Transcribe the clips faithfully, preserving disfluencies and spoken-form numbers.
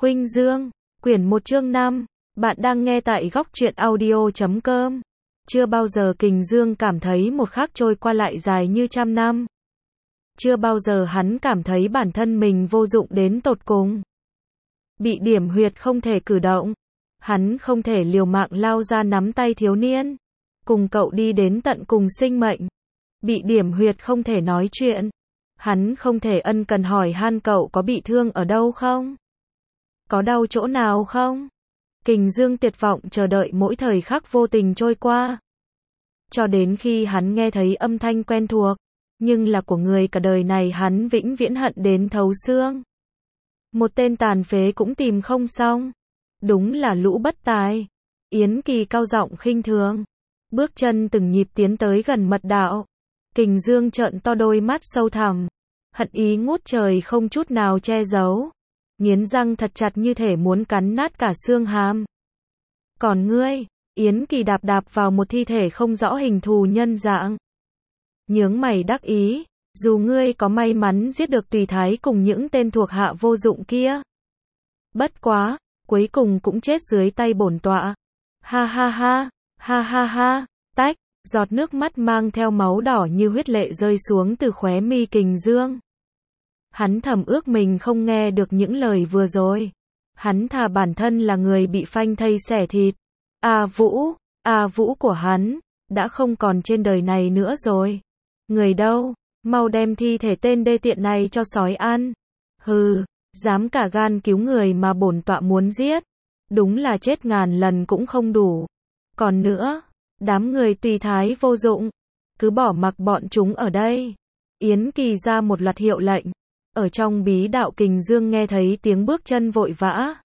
Khuynh Dương, quyển một chương năm, bạn đang nghe tại góc truyện audio chấm com. Chưa bao giờ Kình Dương cảm thấy một khắc trôi qua lại dài như trăm năm. Chưa bao giờ hắn cảm thấy bản thân mình vô dụng đến tột cùng. Bị điểm huyệt không thể cử động. Hắn không thể liều mạng lao ra nắm tay thiếu niên. Cùng cậu đi đến tận cùng sinh mệnh. Bị điểm huyệt không thể nói chuyện. Hắn không thể ân cần hỏi han cậu có bị thương ở đâu không? Có đau chỗ nào không? Kình Dương tuyệt vọng chờ đợi mỗi thời khắc vô tình trôi qua. Cho đến khi hắn nghe thấy âm thanh quen thuộc, nhưng là của người cả đời này hắn vĩnh viễn hận đến thấu xương. Một tên tàn phế cũng tìm không xong. Đúng là lũ bất tài. Yến Kỳ cao giọng khinh thường. Bước chân từng nhịp tiến tới gần mật đạo. Kình Dương trợn to đôi mắt sâu thẳm. Hận ý ngút trời không chút nào che giấu. Nghiến răng thật chặt như thể muốn cắn nát cả xương hàm. Còn ngươi, Yến Kỳ đạp đạp vào một thi thể không rõ hình thù nhân dạng. Nhướng mày đắc ý, dù ngươi có may mắn giết được Tùy Thái cùng những tên thuộc hạ vô dụng kia. Bất quá, cuối cùng cũng chết dưới tay bổn tọa. Ha ha ha, ha ha ha, tách, giọt nước mắt mang theo máu đỏ như huyết lệ rơi xuống từ khóe mi Kình Dương. Hắn thầm ước mình không nghe được những lời vừa rồi. Hắn thà bản thân là người bị phanh thây xẻ thịt. A Vũ, A Vũ của hắn, đã không còn trên đời này nữa rồi. Người đâu, mau đem thi thể tên đê tiện này cho sói ăn. Hừ, dám cả gan cứu người mà bổn tọa muốn giết. Đúng là chết ngàn lần cũng không đủ. Còn nữa, đám người Tùy Thái vô dụng. Cứ bỏ mặc bọn chúng ở đây. Yến Kỳ ra một loạt hiệu lệnh. Ở trong bí đạo Kình Dương nghe thấy tiếng bước chân vội vã.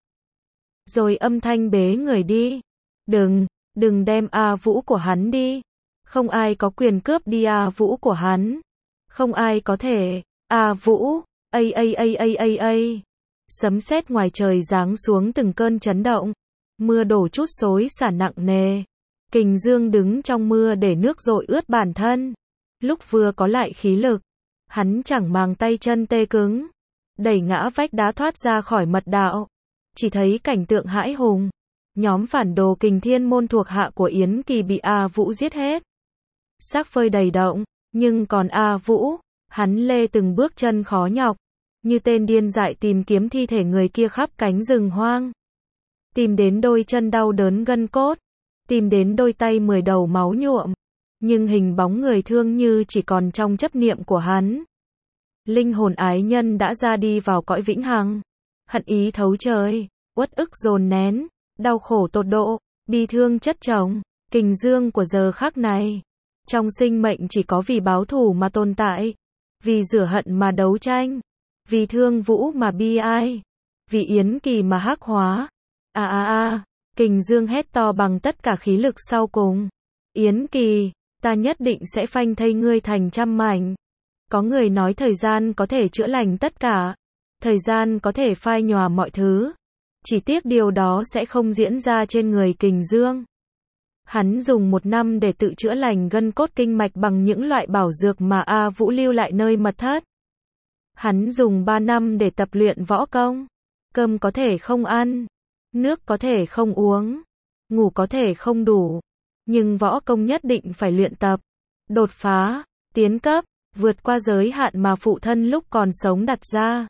Rồi âm thanh bế người đi. Đừng, đừng đem A Vũ của hắn đi. Không ai có quyền cướp đi A Vũ của hắn. Không ai có thể. A Vũ, ây ây ây ây ây ây. Sấm sét ngoài trời giáng xuống từng cơn chấn động. Mưa đổ trút xối xả nặng nề. Kình Dương đứng trong mưa để nước dội ướt bản thân. Lúc vừa có lại khí lực, hắn chẳng màng tay chân tê cứng, đẩy ngã vách đá thoát ra khỏi mật đạo. Chỉ thấy cảnh tượng hãi hùng. Nhóm phản đồ Kình Thiên môn thuộc hạ của Yến Kỳ bị A Vũ giết hết. Xác phơi đầy động, nhưng còn A Vũ, hắn lê từng bước chân khó nhọc, như tên điên dại tìm kiếm thi thể người kia khắp cánh rừng hoang. Tìm đến đôi chân đau đớn gân cốt, tìm đến đôi tay mười đầu máu nhuộm. Nhưng hình bóng người thương như chỉ còn trong chấp niệm của hắn. Linh hồn ái nhân đã ra đi vào cõi vĩnh hằng. Hận ý thấu trời, uất ức dồn nén, đau khổ tột độ, bi thương chất chồng. Kình Dương của giờ khắc này, trong sinh mệnh chỉ có vì báo thù mà tồn tại, vì rửa hận mà đấu tranh, vì thương Vũ mà bi ai, vì Yến Kỳ mà hắc hóa. A a a, Kình Dương hét to bằng tất cả khí lực sau cùng. Yến Kỳ, ta nhất định sẽ phanh thây ngươi thành trăm mảnh. Có người nói thời gian có thể chữa lành tất cả. Thời gian có thể phai nhòa mọi thứ. Chỉ tiếc điều đó sẽ không diễn ra trên người Kình Dương. Hắn dùng một năm để tự chữa lành gân cốt kinh mạch bằng những loại bảo dược mà A Vũ lưu lại nơi mật thất. Hắn dùng ba năm để tập luyện võ công. Cơm có thể không ăn. Nước có thể không uống. Ngủ có thể không đủ. Nhưng võ công nhất định phải luyện tập. Đột phá, tiến cấp, vượt qua giới hạn mà phụ thân lúc còn sống đặt ra.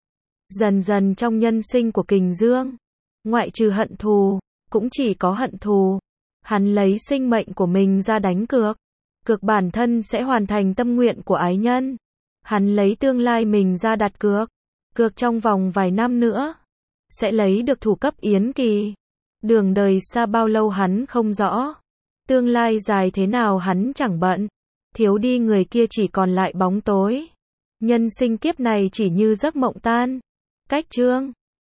Dần dần trong nhân sinh của Kình Dương, ngoại trừ hận thù, cũng chỉ có hận thù. Hắn lấy sinh mệnh của mình ra đánh cược. Cược bản thân sẽ hoàn thành tâm nguyện của ái nhân. Hắn lấy tương lai mình ra đặt cược. Cược trong vòng vài năm nữa, sẽ lấy được thủ cấp Yến Kỳ. Đường đời xa bao lâu hắn không rõ. Tương lai dài thế nào hắn chẳng bận. Thiếu đi người kia chỉ còn lại bóng tối. Nhân sinh kiếp này chỉ như giấc mộng tan. Cách chương